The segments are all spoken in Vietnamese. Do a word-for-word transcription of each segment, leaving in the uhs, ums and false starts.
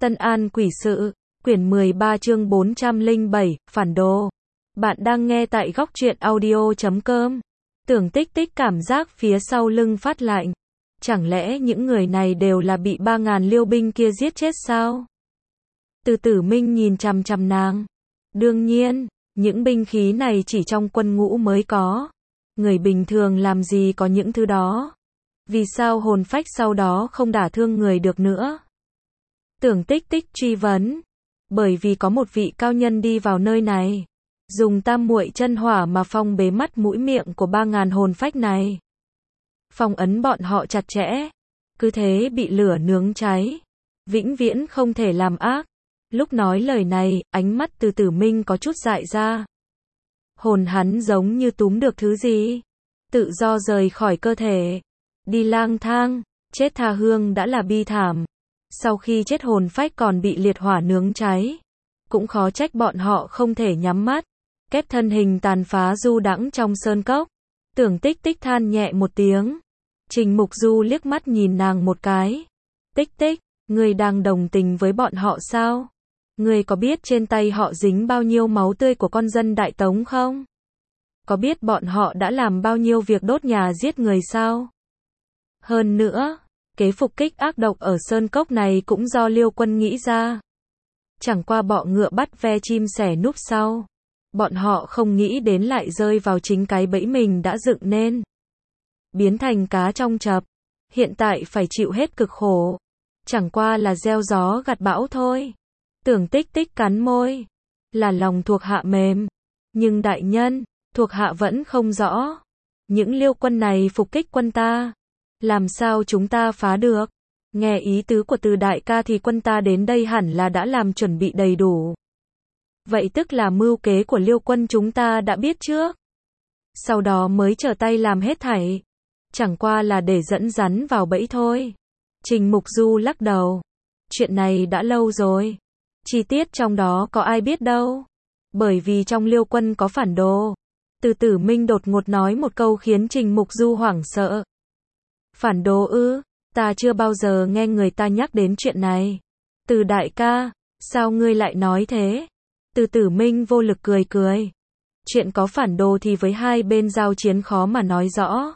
Tân An Quỷ Sự, quyển mười ba chương bốn trăm lẻ bảy, Phản Đồ. Bạn đang nghe tại góc truyện audio chấm com. Tưởng Tích Tích cảm giác phía sau lưng phát lạnh. Chẳng lẽ những người này đều là bị ba ngàn liêu binh kia giết chết sao? Từ Tử Minh nhìn chằm chằm nàng. Đương nhiên, những binh khí này chỉ trong quân ngũ mới có. Người bình thường làm gì có những thứ đó? Vì sao hồn phách sau đó không đả thương người được nữa? Tưởng Tích Tích truy vấn. Bởi vì có một vị cao nhân đi vào nơi này, dùng tam muội chân hỏa mà phong bế mắt mũi miệng của ba ngàn hồn phách này. Phong ấn bọn họ chặt chẽ, cứ thế bị lửa nướng cháy, vĩnh viễn không thể làm ác. Lúc nói lời này, ánh mắt Từ Tử Minh có chút dại ra. Hồn hắn giống như túm được thứ gì, tự do rời khỏi cơ thể, đi lang thang, chết tha hương đã là bi thảm. Sau khi chết hồn phách còn bị liệt hỏa nướng cháy, cũng khó trách bọn họ không thể nhắm mắt, kép thân hình tàn phá du đãng trong sơn cốc. Tưởng Tích Tích than nhẹ một tiếng. Trình Mục Du liếc mắt nhìn nàng một cái. Tích Tích, ngươi đang đồng tình với bọn họ sao? Ngươi có biết trên tay họ dính bao nhiêu máu tươi của con dân Đại Tống không? Có biết bọn họ đã làm bao nhiêu việc đốt nhà giết người sao? Hơn nữa, kế phục kích ác độc ở sơn cốc này cũng do Liêu quân nghĩ ra. Chẳng qua bọ ngựa bắt ve chim sẻ núp sau. Bọn họ không nghĩ đến lại rơi vào chính cái bẫy mình đã dựng nên. Biến thành cá trong chập. Hiện tại phải chịu hết cực khổ. Chẳng qua là gieo gió gặt bão thôi. Tưởng Tích Tích cắn môi. Là lòng thuộc hạ mềm. Nhưng đại nhân, thuộc hạ vẫn không rõ. Những liêu quân này phục kích quân ta. Làm sao chúng ta phá được? Nghe ý tứ của Từ đại ca thì quân ta đến đây hẳn là đã làm chuẩn bị đầy đủ. Vậy tức là mưu kế của liêu quân chúng ta đã biết trước. Sau đó mới trở tay làm hết thảy. Chẳng qua là để dẫn rắn vào bẫy thôi. Trình Mục Du lắc đầu. Chuyện này đã lâu rồi. Chi tiết trong đó có ai biết đâu. Bởi vì trong liêu quân có phản đồ. Từ Tử Minh đột ngột nói một câu khiến Trình Mục Du hoảng sợ. Phản đồ ư? Ta chưa bao giờ nghe người ta nhắc đến chuyện này. Từ đại ca, sao ngươi lại nói thế? Từ Tử Minh vô lực cười cười. Chuyện có phản đồ thì với hai bên giao chiến khó mà nói rõ.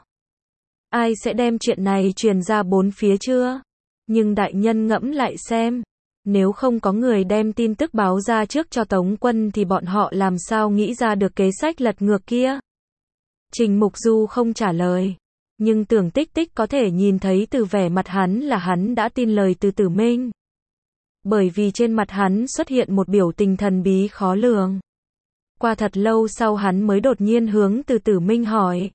Ai sẽ đem chuyện này truyền ra bốn phía chưa? Nhưng đại nhân ngẫm lại xem. Nếu không có người đem tin tức báo ra trước cho Tống quân thì bọn họ làm sao nghĩ ra được kế sách lật ngược kia? Trình Mục Du không trả lời. Nhưng Tưởng Tích Tích có thể nhìn thấy từ vẻ mặt hắn là hắn đã tin lời Từ Tử Minh. Bởi vì trên mặt hắn xuất hiện một biểu tình thần bí khó lường. Qua thật lâu sau hắn mới đột nhiên hướng Từ Tử Minh hỏi.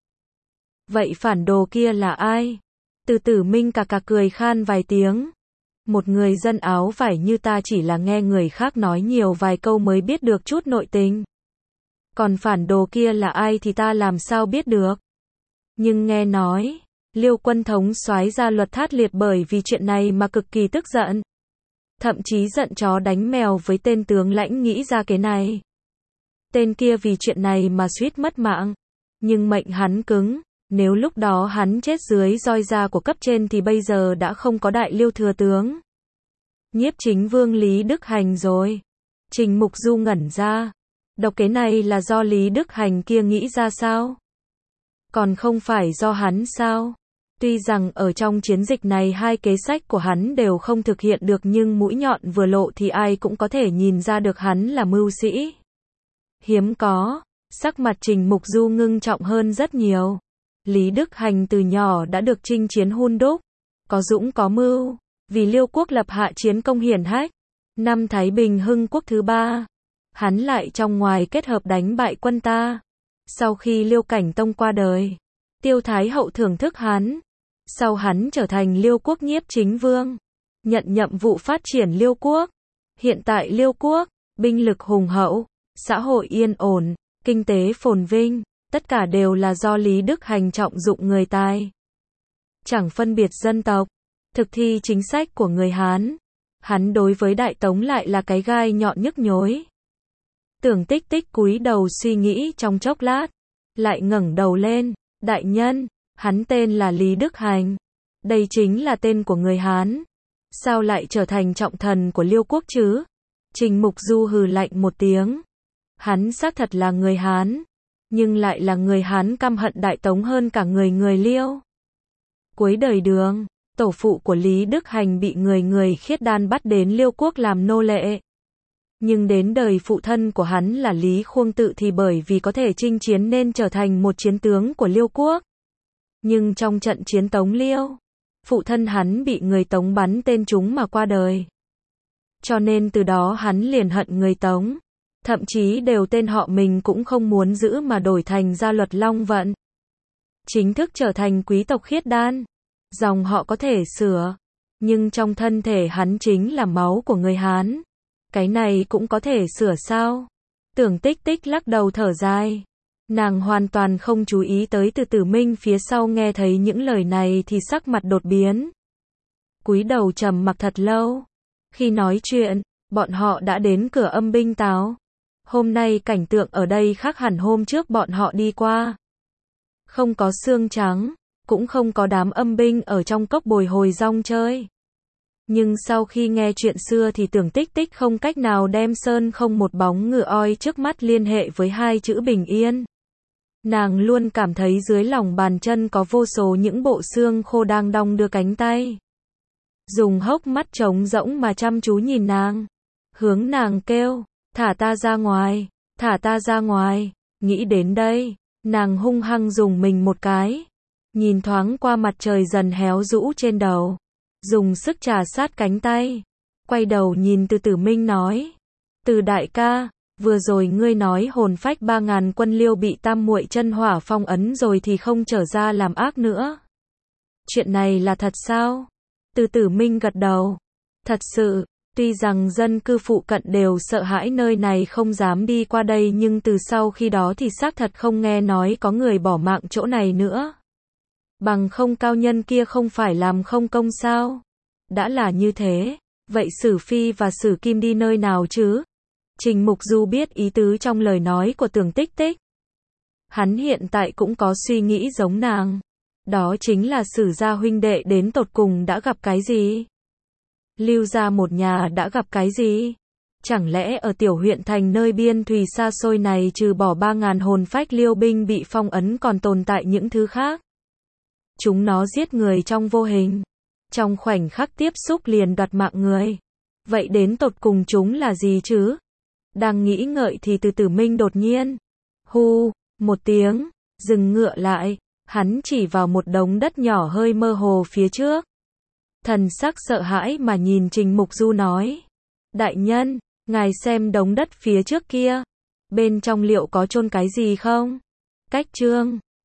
Vậy phản đồ kia là ai? Từ Tử Minh cà cà cười khan vài tiếng. Một người dân áo vải như ta chỉ là nghe người khác nói nhiều vài câu mới biết được chút nội tình. Còn phản đồ kia là ai thì ta làm sao biết được? Nhưng nghe nói, Liêu quân thống soái ra luật thát liệt bởi vì chuyện này mà cực kỳ tức giận. Thậm chí giận chó đánh mèo với tên tướng lãnh nghĩ ra cái này. Tên kia vì chuyện này mà suýt mất mạng. Nhưng mệnh hắn cứng, nếu lúc đó hắn chết dưới roi da của cấp trên thì bây giờ đã không có đại liêu thừa tướng. Nhiếp chính vương Lý Đức Hành rồi. Trình Mục Du ngẩn ra. Độc kế này là do Lý Đức Hành kia nghĩ ra sao? Còn không phải do hắn sao? Tuy rằng ở trong chiến dịch này hai kế sách của hắn đều không thực hiện được nhưng mũi nhọn vừa lộ thì ai cũng có thể nhìn ra được hắn là mưu sĩ. Hiếm có, sắc mặt Trình Mục Du ngưng trọng hơn rất nhiều. Lý Đức Hành từ nhỏ đã được chinh chiến hun đúc, có dũng có mưu, vì Liêu quốc lập hạ chiến công hiển hách. Năm Thái Bình Hưng quốc thứ ba, hắn lại trong ngoài kết hợp đánh bại quân ta. Sau khi Liêu Cảnh Tông qua đời, Tiêu Thái Hậu thưởng thức hắn. Sau hắn trở thành Liêu quốc nhiếp chính vương, nhận nhiệm vụ phát triển Liêu quốc. Hiện tại Liêu quốc, binh lực hùng hậu, xã hội yên ổn, kinh tế phồn vinh, tất cả đều là do Lý Đức Hành trọng dụng người tài. Chẳng phân biệt dân tộc, thực thi chính sách của người Hán. Hắn đối với Đại Tống lại là cái gai nhọn nhức nhối. Tưởng Tích Tích cúi đầu suy nghĩ trong chốc lát, lại ngẩng đầu lên. Đại nhân, hắn tên là Lý Đức Hành. Đây chính là tên của người Hán. Sao lại trở thành trọng thần của Liêu quốc chứ? Trình Mục Du hừ lạnh một tiếng. Hắn xác thật là người Hán, nhưng lại là người Hán căm hận Đại Tống hơn cả người người Liêu. Cuối đời Đường, tổ phụ của Lý Đức Hành bị người người khiết đan bắt đến Liêu quốc làm nô lệ. Nhưng đến đời phụ thân của hắn là Lý Khuông Tự thì bởi vì có thể chinh chiến nên trở thành một chiến tướng của Liêu quốc. Nhưng trong trận chiến Tống Liêu, phụ thân hắn bị người Tống bắn tên trúng mà qua đời. Cho nên từ đó hắn liền hận người Tống. Thậm chí đều tên họ mình cũng không muốn giữ mà đổi thành Gia Luật Long Vận. Chính thức trở thành quý tộc khiết đan. Dòng họ có thể sửa, nhưng trong thân thể hắn chính là máu của người Hán. Cái này cũng có thể sửa sao? Tưởng Tích Tích lắc đầu thở dài. Nàng hoàn toàn không chú ý tới Từ Tử Minh phía sau nghe thấy những lời này thì sắc mặt đột biến. Cúi đầu trầm mặc thật lâu. Khi nói chuyện, bọn họ đã đến cửa Âm binh Táo. Hôm nay cảnh tượng ở đây khác hẳn hôm trước bọn họ đi qua. Không có xương trắng, cũng không có đám âm binh ở trong cốc bồi hồi rong chơi. Nhưng sau khi nghe chuyện xưa thì Tưởng Tích Tích không cách nào đem sơn không một bóng ngựa oi trước mắt liên hệ với hai chữ bình yên. Nàng luôn cảm thấy dưới lòng bàn chân có vô số những bộ xương khô đang đong đưa cánh tay. Dùng hốc mắt trống rỗng mà chăm chú nhìn nàng. Hướng nàng kêu, thả ta ra ngoài, thả ta ra ngoài. Nghĩ đến đây, nàng hung hăng dùng mình một cái. Nhìn thoáng qua mặt trời dần héo rũ trên đầu. Dùng sức trà sát cánh tay. Quay đầu nhìn Từ Tử Minh nói. Từ đại ca, vừa rồi ngươi nói hồn phách ba ngàn quân Liêu bị tam muội chân hỏa phong ấn rồi thì không trở ra làm ác nữa. Chuyện này là thật sao? Từ Tử Minh gật đầu. Thật sự, tuy rằng dân cư phụ cận đều sợ hãi nơi này không dám đi qua đây nhưng từ sau khi đó thì xác thật không nghe nói có người bỏ mạng chỗ này nữa. Bằng không cao nhân kia không phải làm không công sao? Đã là như thế, vậy Sử Phi và Sử Kim đi nơi nào chứ? Trình Mục Du biết ý tứ trong lời nói của Tưởng Tích Tích. Hắn hiện tại cũng có suy nghĩ giống nàng. Đó chính là Sử gia huynh đệ đến tột cùng đã gặp cái gì? Lưu gia một nhà đã gặp cái gì? Chẳng lẽ ở tiểu huyện thành nơi biên thùy xa xôi này trừ bỏ ba ngàn hồn phách Liêu binh bị phong ấn còn tồn tại những thứ khác? Chúng nó giết người trong vô hình. Trong khoảnh khắc tiếp xúc liền đoạt mạng người. Vậy đến tột cùng chúng là gì chứ? Đang nghĩ ngợi thì Từ Tử Minh đột nhiên. Hu, một tiếng, dừng ngựa lại. Hắn chỉ vào một đống đất nhỏ hơi mơ hồ phía trước. Thần sắc sợ hãi mà nhìn Trình Mục Du nói. Đại nhân, ngài xem đống đất phía trước kia. Bên trong liệu có chôn cái gì không? Cách chương